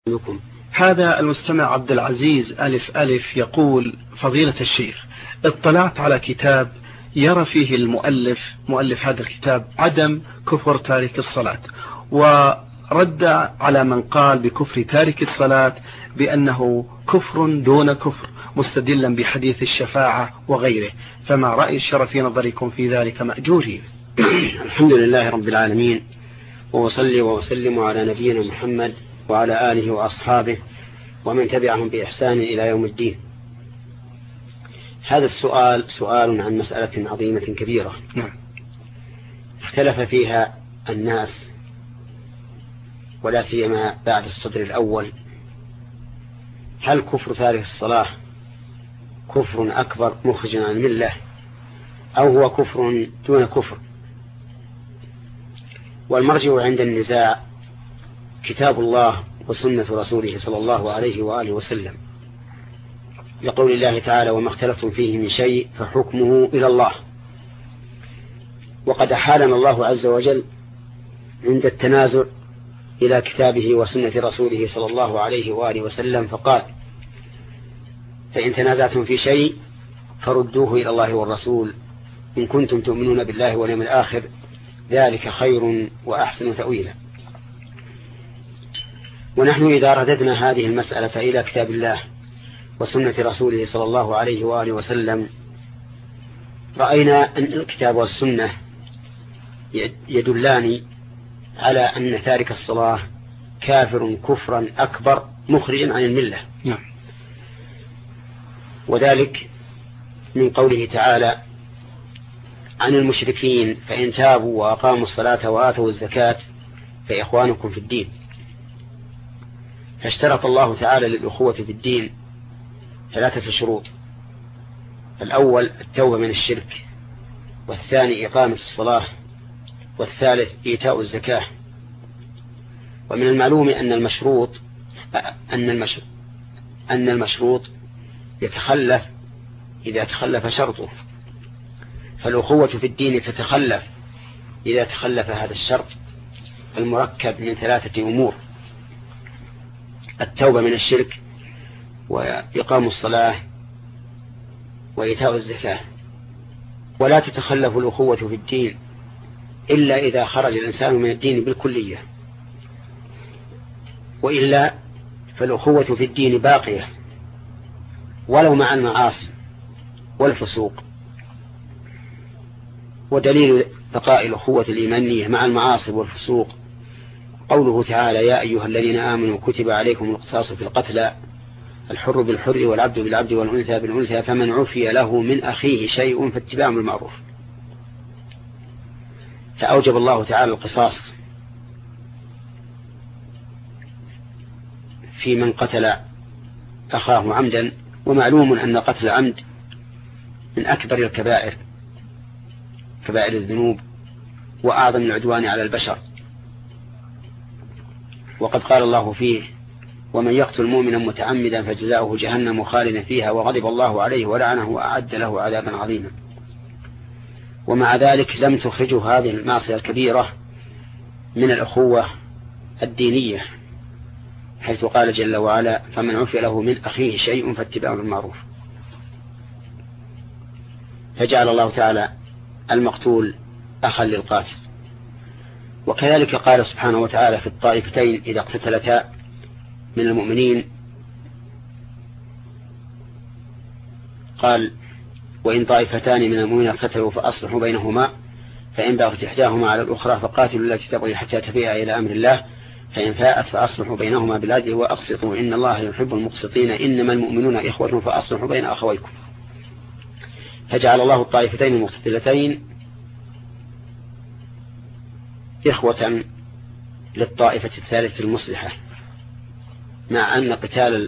بكم. هذا المستمع عبد العزيز ألف ألف يقول: فضيلة الشيخ، اطلعت على كتاب يرى فيه مؤلف هذا الكتاب عدم كفر تارك الصلاة، ورد على من قال بكفر تارك الصلاة بأنه كفر دون كفر، مستدلا بحديث الشفاعة وغيره، فما رأي الشرع في نظركم في ذلك مأجورين؟ الحمد لله رب العالمين، وأصلي وأسلم على نبينا محمد وعلى آله وأصحابه ومن تبعهم بإحسان إلى يوم الدين. هذا السؤال سؤال عن مسألة عظيمة كبيرة اختلف فيها الناس، ولا سيما بعد الصدر الأول: هل كفر تارك الصلاة كفر أكبر مخرج عن الملة، أو هو كفر دون كفر؟ والمرجع عند النزاع كتاب الله وسنة رسوله صلى الله عليه وآله وسلم، لقول الله تعالى: وما اختلفتم فيه من شيء فحكمه إلى الله. وقد أحالنا الله عز وجل عند التنازع إلى كتابه وسنة رسوله صلى الله عليه وآله وسلم، فقال: فإن تنازعتم في شيء فردوه إلى الله والرسول إن كنتم تؤمنون بالله واليوم الآخر، ذلك خير وأحسن تأويلا. ونحن إذا رددنا هذه المسألة إلى كتاب الله وسنة رسوله صلى الله عليه وآله وسلم، رأينا أن الكتاب والسنة يدلان على أن تارك الصلاة كافر كفرا أكبر مخرجا عن الملة. وذلك من قوله تعالى عن المشركين: فإن تابوا وأقاموا الصلاة وآتوا الزكاة فإخوانكم في الدين. فاشترط الله تعالى للأخوة في الدين 3 شروط: الأول التوبة من الشرك، والثاني إقامة الصلاة، والثالث إيتاء الزكاة. ومن المعلوم أن المشروط يتخلف إذا تخلف شرطه، فالأخوة في الدين تتخلف إذا تخلف هذا الشرط المركب من 3 أمور: التوبة من الشرك، وإقام الصلاة، وإيتاء الزكاة. ولا تتخلف الأخوة في الدين إلا إذا خرج الإنسان من الدين بالكلية، وإلا فالأخوة في الدين باقية ولو مع المعاصي والفسوق. ودليل بقاء الأخوة الإيمانية مع المعاصي والفسوق قوله تعالى: يا أيها الذين آمنوا كتب عليكم القصاص في القتلى، الحر بالحر والعبد بالعبد والأنثى بالأنثى، فمن عفي له من أخيه شيء فاتباع بالمعروف. فأوجب الله تعالى القصاص في من قتل أخاه عمدا، ومعلوم أن قتل عمد من أكبر الكبائر، كبائر الذنوب، وأعظم العدوان على البشر. وقد قال الله فيه: ومن يقتل مؤمنا متعمدا فجزاؤه جهنم خالدا فيها وغضب الله عليه ولعنه وأعد له عذابا عظيما. ومع ذلك لم تخرجه هذه المعصية الكبيرة من الأخوة الدينية، حيث قال جل وعلا: فمن عفي له من أخيه شيء فاتباع بالمعروف. فجعل الله تعالى المقتول أخا للقاتل. وكذلك قال سبحانه وتعالى في الطائفتين إذا اقتتلتا من المؤمنين، قال: وإن طائفتان من المؤمنين اقتتلوا فأصلحوا بينهما، فإن بغت إحداهما على الأخرى فقاتلوا التي تبغي حتى تفيء إلى أمر الله، فإن فاءت فأصلحوا بينهما بالعدل وأقسطوا إن الله يحب المقسطين، إنما المؤمنون إخوة فأصلحوا بين أخويكم. فجعل الله الطائفتين المقتتلتين إخوة للطائفة الثالثة المصلحة، مع أن قتال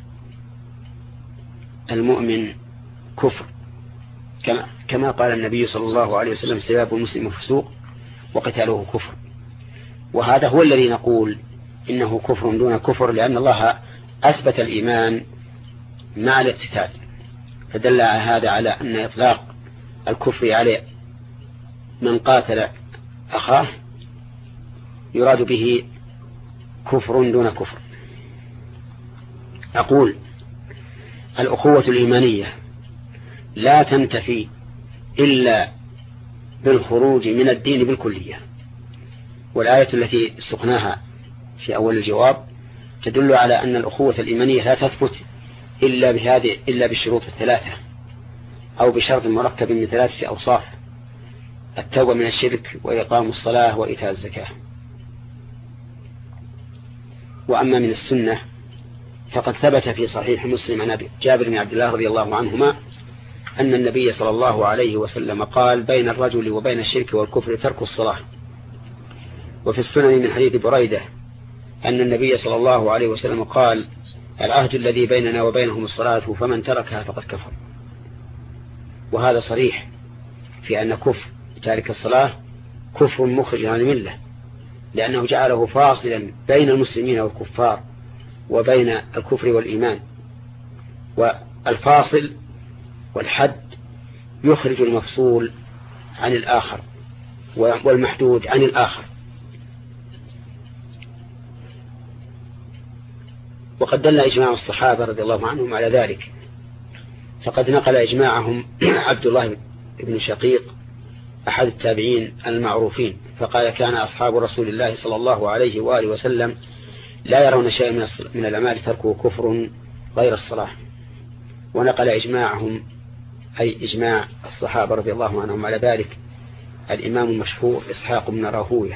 المؤمن كفر، كما قال النبي صلى الله عليه وسلم: سباب المسلم فسوق وقتاله كفر. وهذا هو الذي نقول إنه كفر دون كفر، لأن الله أثبت الإيمان مع الاقتتال، فدل هذا على أن إطلاق الكفر على من قاتل أخاه يراد به كفر دون كفر. أقول الأخوة الإيمانية لا تنتفي إلا بالخروج من الدين بالكلية، والآية التي سقناها في أول الجواب تدل على أن الأخوة الإيمانية لا تثبت إلا بالشروط الثلاثة، أو بشرط مركب من 3 أوصاف: التوبة من الشرك، وإقام الصلاة، وإيتاء الزكاة. وأما من السنة فقد ثبت في صحيح مسلم عن جابر بن عبد الله رضي الله عنهما أن النبي صلى الله عليه وسلم قال: بين الرجل وبين الشرك والكفر ترك الصلاة. وفي السنن من حديث بريدة أن النبي صلى الله عليه وسلم قال: العهد الذي بيننا وبينهم الصلاة، فمن تركها فقد كفر. وهذا صريح في أن كفر تارك الصلاة كفر مخرج عن الملة، لأنه جعله فاصلا بين المسلمين والكفار وبين الكفر والإيمان، والفاصل والحد يخرج المفصول عن الآخر والمحدود عن الآخر. وقد دل إجماع الصحابة رضي الله عنهم على ذلك، فقد نقل إجماعهم عبد الله بن شقيق أحد التابعين المعروفين، فقال: كان أصحاب رسول الله صلى الله عليه وآله وسلم لا يرون شيئا من الأعمال تركه كفر غير الصلاة. ونقل إجماعهم أي إجماع الصحابة رضي الله عنهم على ذلك الإمام المشهور إسحاق بن راهويه.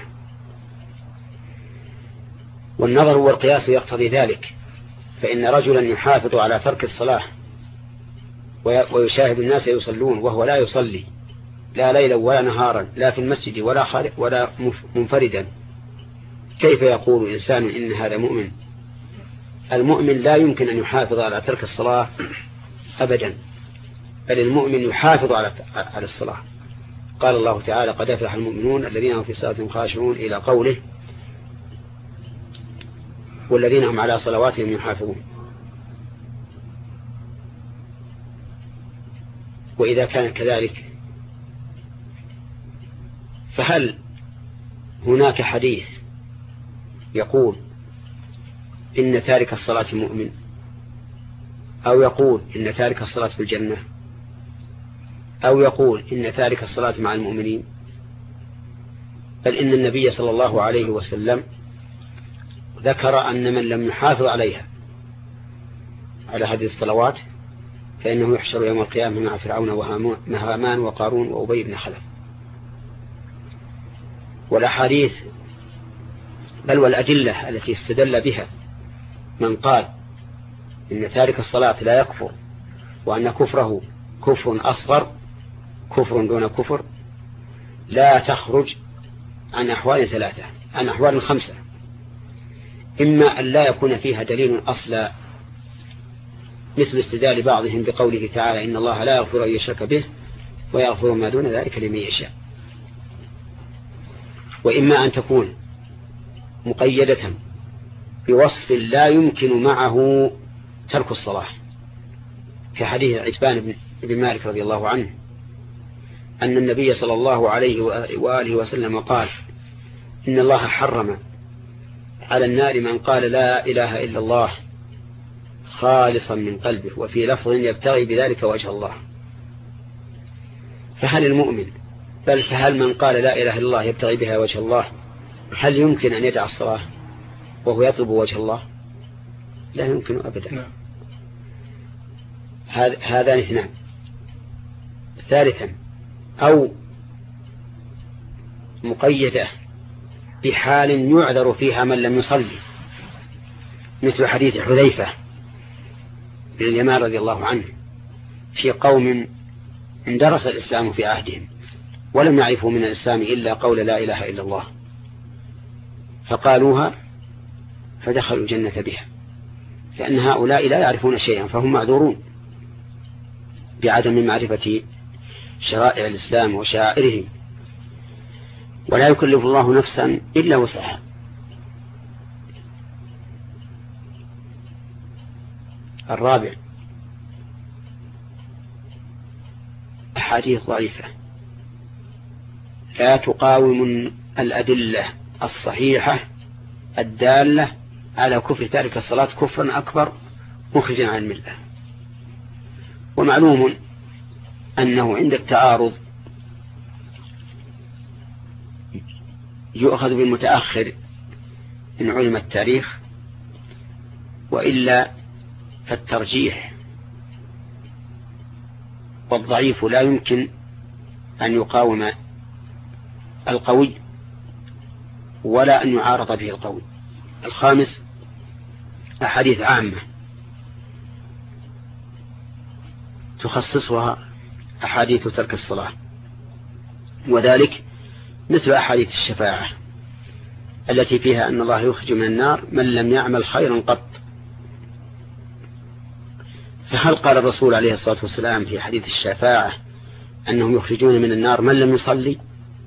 والنظر والقياس يقتضي ذلك، فإن رجلا يحافظ على ترك الصلاة ويشاهد الناس يصلون وهو لا يصلي لا ليلا ولا نهارا، لا في المسجد ولا منفردا، كيف يقول إنسان إن هذا مؤمن؟ المؤمن لا يمكن أن يحافظ على ترك الصلاة أبدا، بل المؤمن يحافظ على الصلاة. قال الله تعالى: قد أفلح المؤمنون الذين هم في صلاتهم خاشعون، إلى قوله: والذين هم على صلواتهم يحافظون. وإذا كان كذلك فهل هناك حديث يقول إن تارك الصلاة مؤمن، أو يقول إن تارك الصلاة في الجنة، أو يقول إن تارك الصلاة مع المؤمنين؟ بل إن النبي صلى الله عليه وسلم ذكر أن من لم يحافظ عليها على هذه الصلوات فإنه يحشر يوم القيامة مع فرعون وهامان وقارون وأبي بن خلف. والأحاديث بل والأدلة التي استدل بها من قال إن تارك الصلاة لا يكفر، وأن كفره كفر أصغر، كفر دون كفر، لا تخرج عن أحوال 3، عن أحوال 5: إما أن لا يكون فيها دليل أصلا، مثل استدلال بعضهم بقوله تعالى: إن الله لا يغفر أن يشرك به ويغفر ما دون ذلك لمن يشاء، وإما أن تكون مقيدة بوصف لا يمكن معه ترك الصلاة، كحديث عتبان بن مالك رضي الله عنه أن النبي صلى الله عليه وآله وسلم قال: إن الله حرم على النار من قال لا إله إلا الله خالصا من قلبه، وفي لفظ يبتغي بذلك وجه الله. فهل المؤمن فهل من قال لا إله إلا الله يبتغي بها وجه الله هل يمكن أن يدع الصلاة وهو يطلب وجه الله؟ لا يمكن أبدا. هذان 2. ثالثا، أو مقيدة بحال يعذر فيها من لم يصلي، مثل حديث حذيفة بن اليمان رضي الله عنه في قوم اندرس الإسلام في عهدهم ولم يعرفوا من الإسلام إلا قول لا إله إلا الله، فقالوها فدخلوا الجنة بها، لأن هؤلاء لا يعرفون شيئا فهم معذورون بعدم معرفة شرائع الإسلام وشعائره، ولا يكلف الله نفسا إلا وسعها. الرابع، أحاديث ضعيفة لا تقاوم الأدلة الصحيحة الدالة على كفر تارك الصلاة كفرا أكبر مخرجا عن الملة. ومعلوم أنه عند التعارض يؤخذ بالمتأخر إن علم التاريخ، وإلا فالترجيح والضعيف لا يمكن أن يقاوم القوي ولا أن يعارض به القوي. الخامس أحاديث عامة تخصصها أحاديث ترك الصلاة، وذلك مثل أحاديث الشفاعة التي فيها أن الله يخرج من النار من لم يعمل خيرا قط. فهل قال الرسول عليه الصلاة والسلام في حديث الشفاعة أنهم يخرجون من النار من لم يصلي؟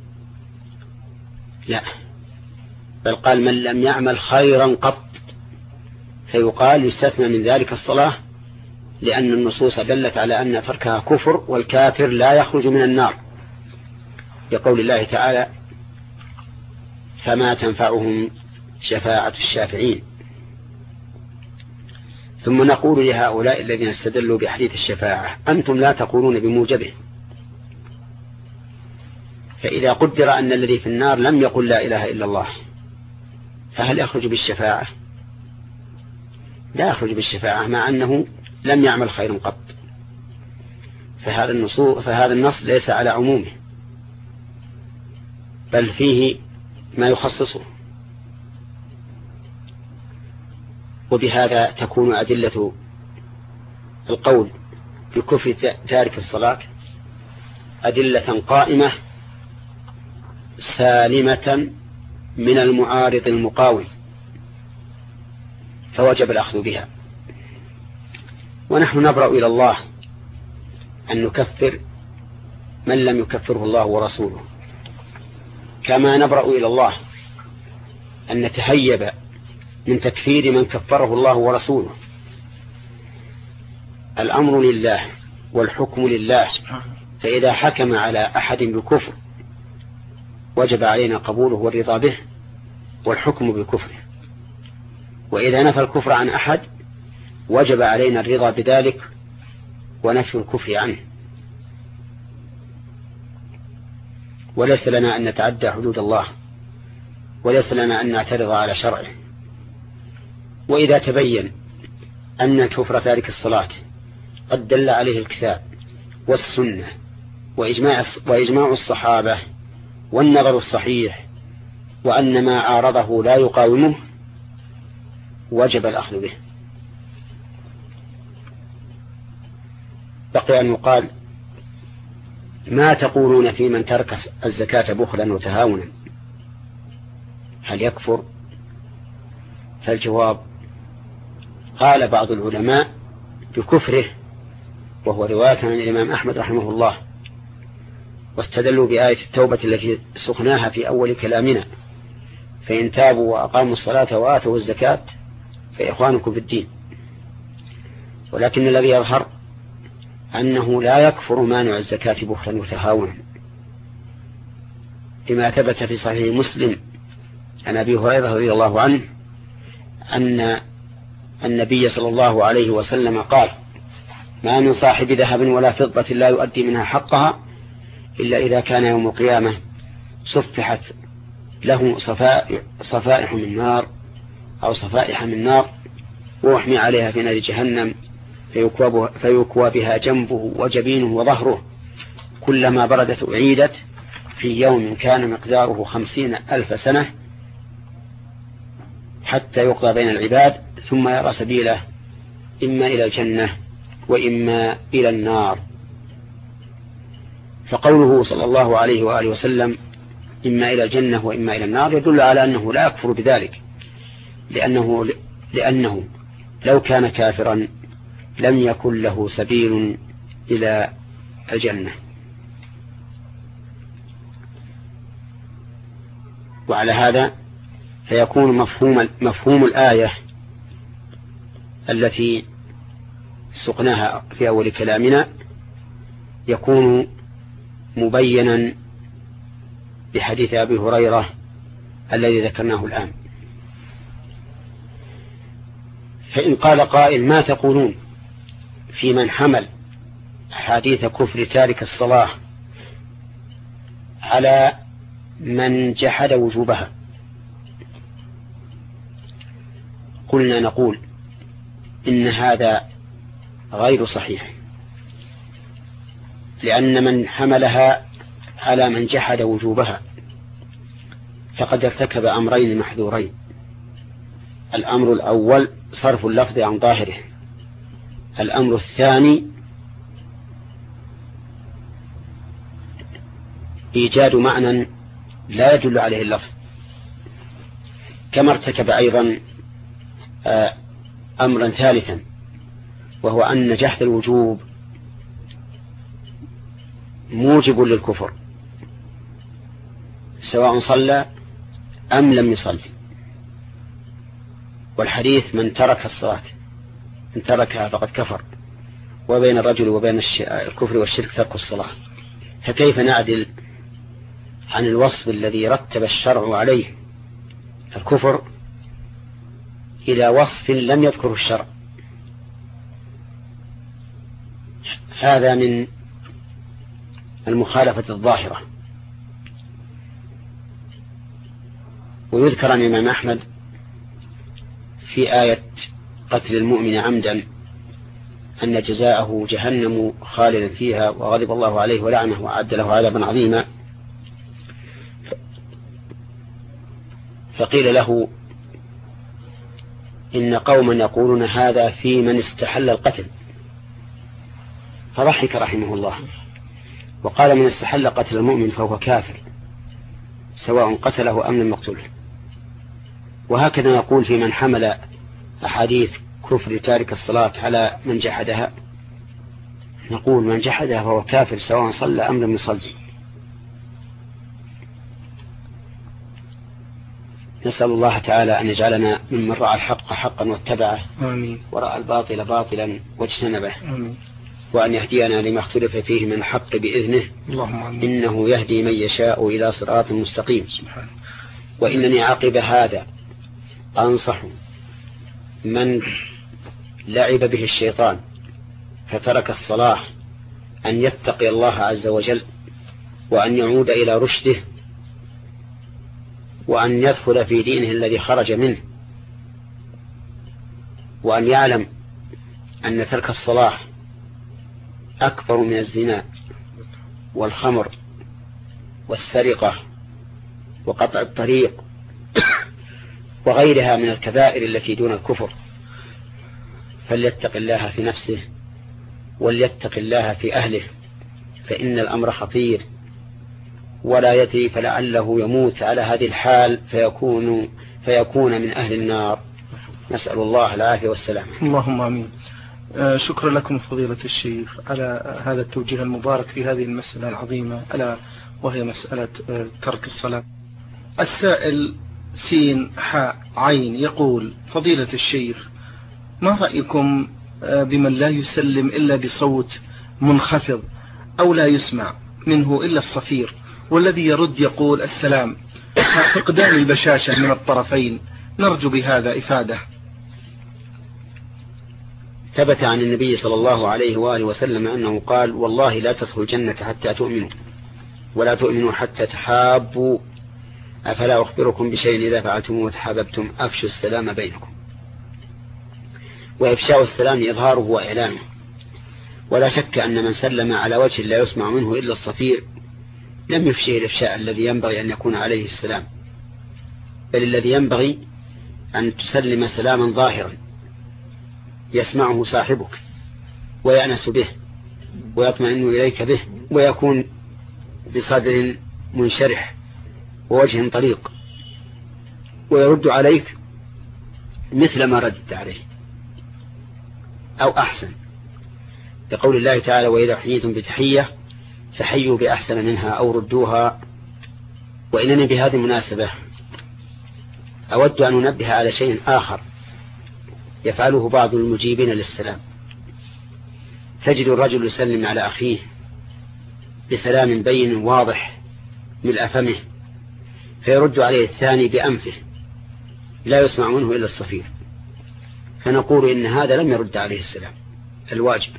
لا، بل قال من لم يعمل خيرا قط، فيقال يستثنى من ذلك الصلاة، لأن النصوص دلت على أن تركها كفر، والكافر لا يخرج من النار، بقول الله تعالى فما تنفعهم شفاعة الشافعين. ثم نقول لهؤلاء الذين استدلوا بحديث الشفاعة أنتم لا تقولون بموجبه، فإذا قدر أن الذي في النار لم يقل لا إله إلا الله فهل يخرج بالشفاعة؟ لا يخرج بالشفاعة مع أنه لم يعمل خير قط. فهذا النص ليس على عمومه، بل فيه ما يخصصه. وبهذا تكون أدلة القول بكفر تارك الصلاة أدلة قائمة سالمة من المعارض المقاوم، فوجب الأخذ بها. ونحن نبرأ إلى الله أن نكفر من لم يكفره الله ورسوله، كما نبرأ إلى الله أن نتهيب من تكفير من كفره الله ورسوله. الأمر لله والحكم لله، فإذا حكم على أحد بكفر وجب علينا قبوله والرضا به والحكم بكفره، وإذا نفى الكفر عن أحد وجب علينا الرضا بذلك ونفي الكفر عنه. وليس لنا أن نتعدى حدود الله، وليس لنا أن نعترض على شرعه. وإذا تبين أن كفر تارك الصلاة قد دل عليه الكتاب والسنة وإجماع الصحابة والنظر الصحيح، وأن ما عارضه لا يقاومه، وجب الأخذ به. بقي أن يقال ما تقولون في من ترك الزكاة بخلا وتهاونا، هل يكفر؟ فالجواب قال بعض العلماء بكفره، وهو رواية عن الإمام أحمد رحمه الله، واستدلوا بآية التوبة التي سقناها في أول كلامنا: فإن تابوا وأقاموا الصلاة وآتوا الزكاة فإخوانكم في الدين. ولكن الذي يظهر أنه لا يكفر مانع الزكاة بخلا وتهاونا، لما ثبت في صحيح مسلم عن أبي هريرة رضي الله عنه أن النبي صلى الله عليه وسلم قال: ما من صاحب ذهب ولا فضة لا يؤدي منها حقها إلا إذا كان يوم القيامة صفحت له صفائح من نار أو صفائح من نار، ويحمي عليها في نار جهنم، فيكوى بها جنبه وجبينه وظهره، كلما بردت أعيدت، في يوم كان مقداره 50,000 سنة، حتى يقضى بين العباد، ثم يرى سبيله إما إلى الجنة وإما إلى النار. فقوله صلى الله عليه وآله وسلم إما إلى الجنة وإما إلى النار يدل على أنه لا يكفر بذلك، لأنه لو كان كافرا لم يكن له سبيل إلى الجنة. وعلى هذا فيكون مفهوم الآية التي سقناها في أول كلامنا يكون مبينا بحديث أبي هريرة الذي ذكرناه الآن. فإن قال قائل ما تقولون في من حمل حديث كفر تارك الصلاة على من جحد وجوبها؟ قلنا نقول إن هذا غير صحيح، لأن من حملها على من جحد وجوبها فقد ارتكب أمرين محذورين. الأمر الأول صرف اللفظ عن ظاهره، الأمر الثاني إيجاد معنى لا يدل عليه اللفظ. كما ارتكب أيضا أمرا ثالثا، وهو أن جحد الوجوب موجب للكفر سواء صلى أم لم يصلي. والحديث من ترك الصلاة من تركها فقد كفر، وبين الرجل وبين الكفر والشرك ترك الصلاة. فكيف نعدل عن الوصف الذي رتب الشرع عليه الكفر إلى وصف لم يذكره الشرع؟ هذا من المخالفة الظاهرة. ويذكر عن الإمام أحمد في آية قتل المؤمن عمدا أن جزاءه جهنم خالدا فيها وغضب الله عليه ولعنه وأعد له عذابا عظيما. فقيل له إن قوما يقولون هذا في من استحل القتل، فضحك رحمه الله وقال من استحل قتل المؤمن فهو كافر سواء قتله أم لم يقتله. وهكذا نقول في من حمل أحاديث كفر تارك الصلاة على من جحدها، نقول من جحدها فهو كافر سواء صلى أم لم يصلي. نسأل الله تعالى أن يجعلنا ممن رأى الحق حقا واتبعه، آمين. ورأى الباطل باطلا واجتنبه، آمين. وأن يهدينا لما اختلف فيه من الحق بإذنه، اللهم آمين. إنه يهدي من يشاء إلى صراط مستقيم. سبحانه. وإنني عقب هذا أنصح من لعب به الشيطان فترك الصلاة أن يتقي الله عز وجل، وأن يعود إلى رشده، وأن يدخل في دينه الذي خرج منه، وأن يعلم أن ترك الصلاة أكبر من الزنا والخمر والسرقة وقطع الطريق وغيرها من الكبائر التي دون الكفر. فليتق الله في نفسه وليتق الله في أهله، فإن الأمر خطير ولا يدري، فلعله يموت على هذه الحال فيكون من أهل النار. نسأل الله العافية والسلام. اللهم آمين. شكرا لكم فضيلة الشيخ على هذا التوجيه المبارك في هذه المسألة العظيمة، ألا وهي مسألة ترك الصلاة. السائل سين حاء عين يقول: فضيلة الشيخ، ما رأيكم بمن لا يسلم إلا بصوت منخفض أو لا يسمع منه إلا الصفير، والذي يرد يقول السلام، فقدان البشاشة من الطرفين؟ نرجو بهذا إفادة. ثبت عن النبي صلى الله عليه وآله وسلم أنه قال: والله لا تدخل الجنة حتى تؤمنوا، ولا تؤمنوا حتى تحابوا، أفلا أخبركم بشيء إذا فعلتموه وتحاببتم أفشوا السلام بينكم. وإفشاء السلام إظهاره وإعلانه. ولا شك أن من سلم على وجه لا يسمع منه إلا الصفير لم يفشي الإفشاء الذي ينبغي أن يكون عليه السلام، بل الذي ينبغي أن تسلم سلاما ظاهرا يسمعه صاحبك ويأنس به ويطمئن إليك به، ويكون بصدر منشرح ووجه طليق، ويرد عليك مثل ما ردت عليه أو أحسن، لقول الله تعالى: وإذا حييتم بتحية فحيوا بأحسن منها أو ردوها. وإنني بهذه المناسبة أود أن أنبه على شيء آخر يفعله بعض المجيبين للسلام. تجد الرجل يسلم على أخيه بسلام بين واضح ملء فمه، فيرد عليه الثاني بأنفه لا يسمع منه إلا الصفير، فنقول إن هذا لم يرد عليه السلام الواجب،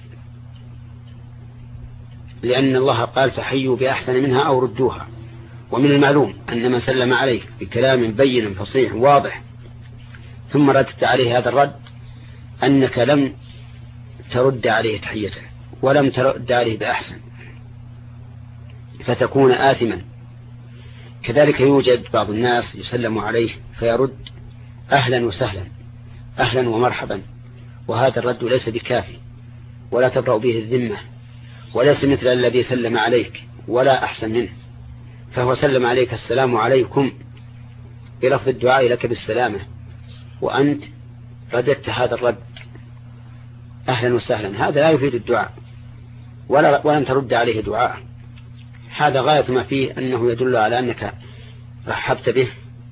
لأن الله قال فحيوا بأحسن منها أو ردوها. ومن المعلوم أن من سلم عليك بكلام بين فصيح واضح ثم ردت عليه هذا الرد أنك لم ترد عليه تحيته ولم ترد عليه بأحسن، فتكون آثما. كذلك يوجد بعض الناس يسلم عليه فيرد أهلا وسهلا، أهلا ومرحبا، وهذا الرد ليس بكافي ولا تبرأ به الذمة، وليس مثل الذي سلم عليك ولا أحسن منه، فهو سلم عليك السلام عليكم بلفظ الدعاء لك بالسلامة، وأنت رددت هذا الرد أهلا وسهلا، هذا لا يفيد الدعاء ولم ترد عليه دعاء. هذا غاية ما فيه أنه يدل على أنك رحبت به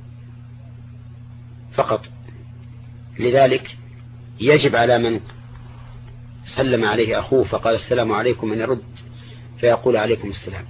فقط. لذلك يجب على من سلم عليه أخوه فقال السلام عليكم أن يرد فيقول عليكم السلام،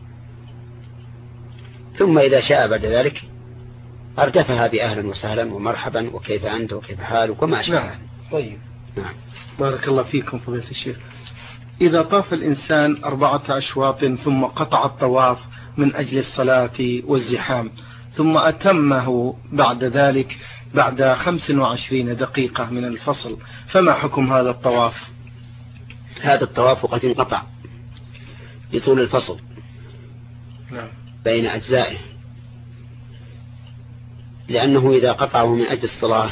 ثم إذا شاء بعد ذلك أردفها بأهلا وسهلا ومرحبا وكيف أنت وكيف حالك وما أشبه. نعم. طيب. نعم. بارك الله فيكم فضيلة الشيخ. إذا طاف الإنسان 4 أشواط ثم قطع الطواف من أجل الصلاة والزحام ثم أتمه بعد ذلك بعد 25 دقيقة من الفصل، فما حكم هذا الطواف؟ هذا الطواف قد انقطع بطول الفصل بين أجزائه، لأنه إذا قطعه من أجل الصلاة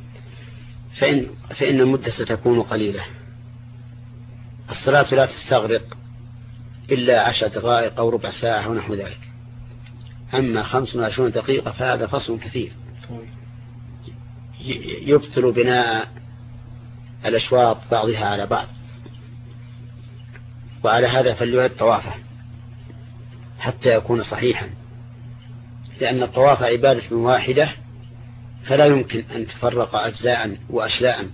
فإن المدة ستكون قليلة. الصلاة لا تستغرق إلا 10 دقائق أو ربع ساعة ونحو ذلك، أما 25 دقيقة فهذا فصل كثير يبطل بناء الأشواط بعضها على بعض، وعلى هذا فليعد طوافه حتى يكون صحيحا، لأن الطواف عبادة واحدة فلا يمكن أن تفرق أجزاء وأشلاء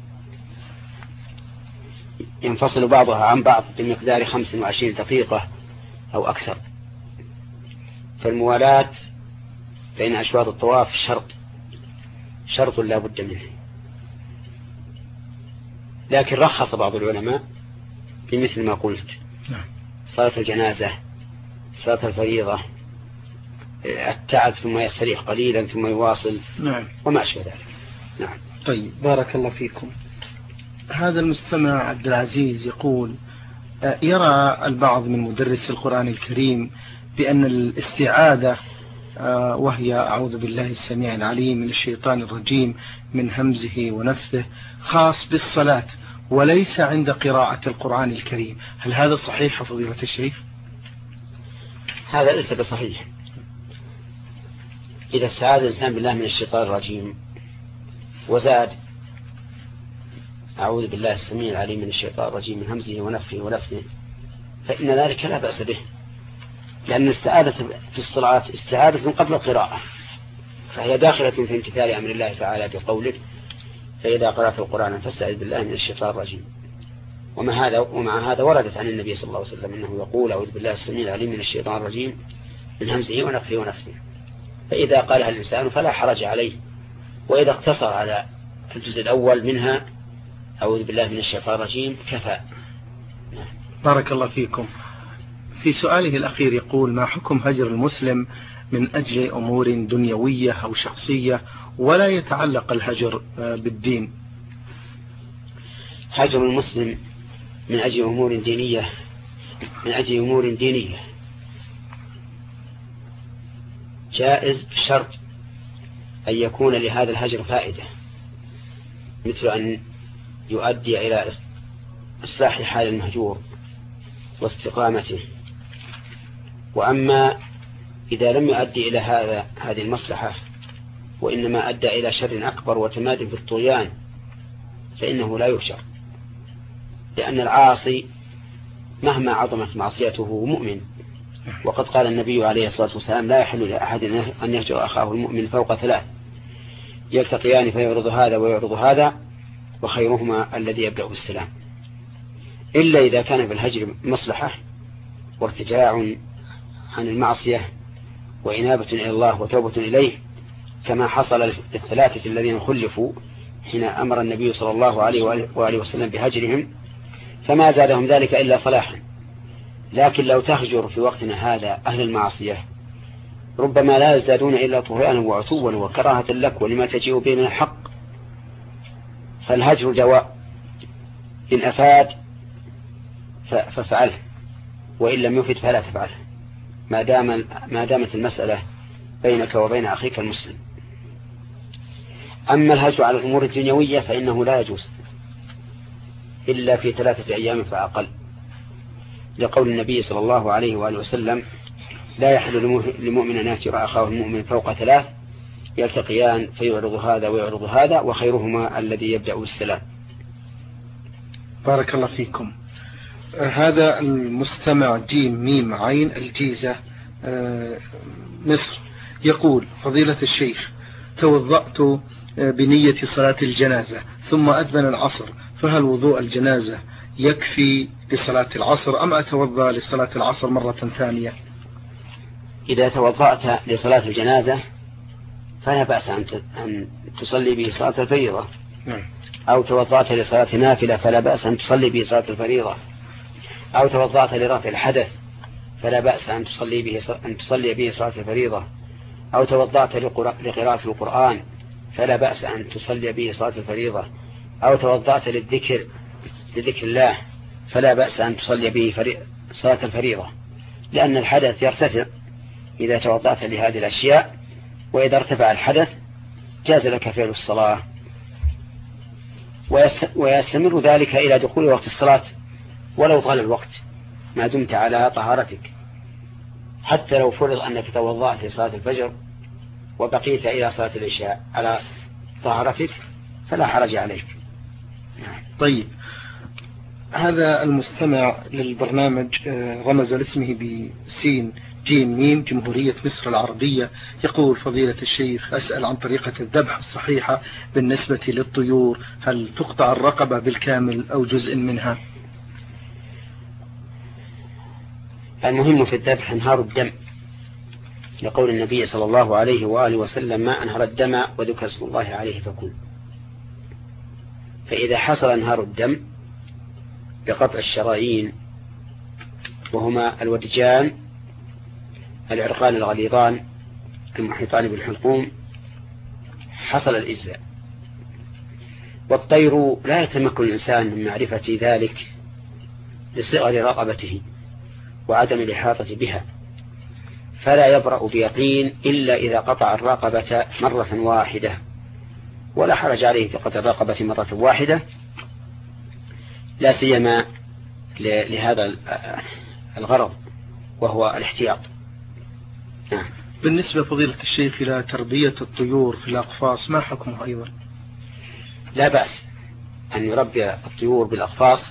ينفصل بعضها عن بعض بمقدار 25 دقيقة أو أكثر. فالموالاة بين أشواط الطواف شرط لا بد منه. لكن رخص بعض العلماء بمثل ما قلت، صلاة الجنازة، صلاة الفريضة، التعب ثم يستريح قليلا ثم يواصل، وما أشبه ذلك. نعم. طيب بارك الله فيكم. هذا المستمع عبد العزيز يقول يرى البعض من مدرس القرآن الكريم بأن الاستعاذة وهي أعوذ بالله السميع العليم من الشيطان الرجيم من همزه ونفثه خاص بالصلاة وليس عند قراءة القرآن الكريم، هل هذا صحيح فضيلة الشيخ؟ هذا ليس بصحيح. إذا استعاذ الإنسان بالله من الشيطان الرجيم وزاد أعوذ بالله السميع العليم من الشيطان الرجيم من همزه ونفثه ولفظه فإن ذلك لا بأس به، لأن الاستعاذة في الصلاة استعاذة قبل القراءة، فهي داخلة في امتثال أمر الله تعالى بقوله فإذا قرأت القرآن فاستعذ بالله من الشيطان الرجيم. ومع هذا وردت عن النبي صلى الله عليه وسلم أنه يقول أعوذ بالله السميع العليم من الشيطان الرجيم من همزه ونفثه ونفثه، فإذا قالها الإنسان فلا حرج عليه، وإذا اقتصر على الجزء الأول منها أعوذ بالله من الشيطان الرجيم كفى. بارك الله فيكم. في سؤاله الأخير يقول ما حكم هجر المسلم من أجل أمور دنيوية أو شخصية ولا يتعلق الهجر بالدين؟ هجر المسلم من أجل أمور دينية جائز بشرط أن يكون لهذا الهجر فائدة، مثل أن يؤدي إلى إصلاح حال المهجور واستقامته. وأما إذا لم يؤدي إلى هذه المصلحة وإنما أدى إلى شر أكبر وتماد في الطغيان فإنه لا يهجر، لأن العاصي مهما عظمت معصيته مؤمن، وقد قال النبي عليه الصلاة والسلام لا يحل لأحد أن يهجر أخاه المؤمن فوق 3 يلتقيان فيعرض هذا ويعرض هذا وخيرهما الذي يبدأ بالسلام، إلا إذا كان في الهجر مصلحة وارتجاع عن المعصية وإنابة إلى الله وتوبة إليه، كما حصل لل3 الذين خلفوا حين أمر النبي صلى الله عليه وآله وسلم بهجرهم، فما زادهم ذلك إلا صلاحا. لكن لو تهجر في وقتنا هذا أهل المعصية ربما لا يزدادون إلا طغيانا وعتوا وكراهة لك ولما تجيء به من الحق. فالهجر دواء، إن أفاد ففعله، وإن لم يفد فلا تفعله، ما دامت المسألة بينك وبين أخيك المسلم. أما الهجر على الأمور الدنيوية فإنه لا يجوز إلا في 3 أيام فأقل، لقول النبي صلى الله عليه وآله وسلم: لا يحل لمؤمن أن يهجر أخاه المؤمن فوق 3 يلتقيان فيعرض هذا ويعرض هذا وخيرهما الذي يبدأ بالسلام. بارك الله فيكم. هذا المستمع جيم ميم عين الجيزة مصر يقول: فضيلة الشيخ، توضأت بنية صلاة الجنازة ثم أذن العصر، فهل وضوء الجنازة يكفي لصلاة العصر أم أتوضأ لصلاة العصر مرة ثانية؟ إذا توضأت لصلاة الجنازة فلا بأس أن تصلي به صلاة الفريضة، أو توضأت لصلاة نافلة فلا بأس أن تصلي به صلاة الفريضة، أو توضأت لرفع الحدث فلا بأس أن تصلي به صلاة الفريضة، أو توضأت لقراءة القرآن فلا بأس أن تصلي به صلاة الفريضة، أو توضأت للذكر الله فلا بأس أن تصلي به صلاة الفريضة، لأن الحدث يرتفع إذا توضأت لهذه الأشياء، وإذا ارتفع الحدث جاز لك فعل الصلاة، ويستمر ذلك إلى دخول وقت الصلاة ولو طال الوقت ما دمت على طهارتك. حتى لو فرض أنك توضأت لصلاة الفجر وبقيت إلى صلاة العشاء على طهارتك فلا حرج عليك. طيب، هذا المستمع للبرنامج رمز لاسمه بسين جيم ميم جمهورية مصر العربية يقول: فضيلة الشيخ، أسأل عن طريقة الذبح الصحيحة بالنسبة للطيور، هل تقطع الرقبة بالكامل أو جزء منها؟ المهم في الذبح انهار الدم، لقول النبي صلى الله عليه وآله وسلم: ما أنهر الدم وذكر اسم الله عليه فكل. فإذا حصل انهار الدم بقطع الشرايين، وهما الودجان العرقان الغليظان المحيطان بالحلقوم، حصل الإجزاء. والطير لا يتمكن الإنسان من معرفة ذلك لصغر رقبته وعدم الإحاطة بها، فلا يبرأ بيقين إلا إذا قطع الرقبة مرة واحدة، ولا حرج عليه في قطع الرقبة مرة واحدة، لا سيما لهذا الغرض وهو الاحتياط. بالنسبة فضيلة الشيخ إلى تربية الطيور في الأقفاص، ما حكمه أيضا؟ لا بأس أن يربي الطيور بالأقفاص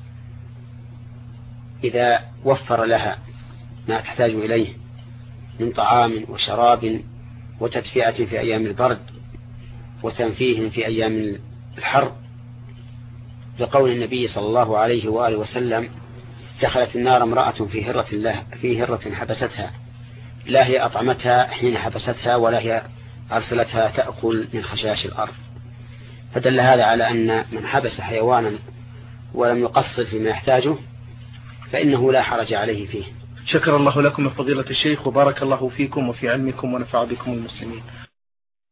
إذا وفر لها ما تحتاج إليه من طعام وشراب وتدفئة في أيام البرد وتنفيه في أيام الحر، لقول النبي صلى الله عليه وآله وسلم: دخلت النار امرأة في هرة حبستها، لا هي أطعمتها حين حبستها ولا هي أرسلتها تأكل من خشاش الأرض. فدل هذا على أن من حبس حيوانا ولم يقصر فيما يحتاجه فإنه لا حرج عليه فيه. شكر الله لكم فضيلة الشيخ، وبارك الله فيكم وفي علمكم ونفع بكم المسلمين.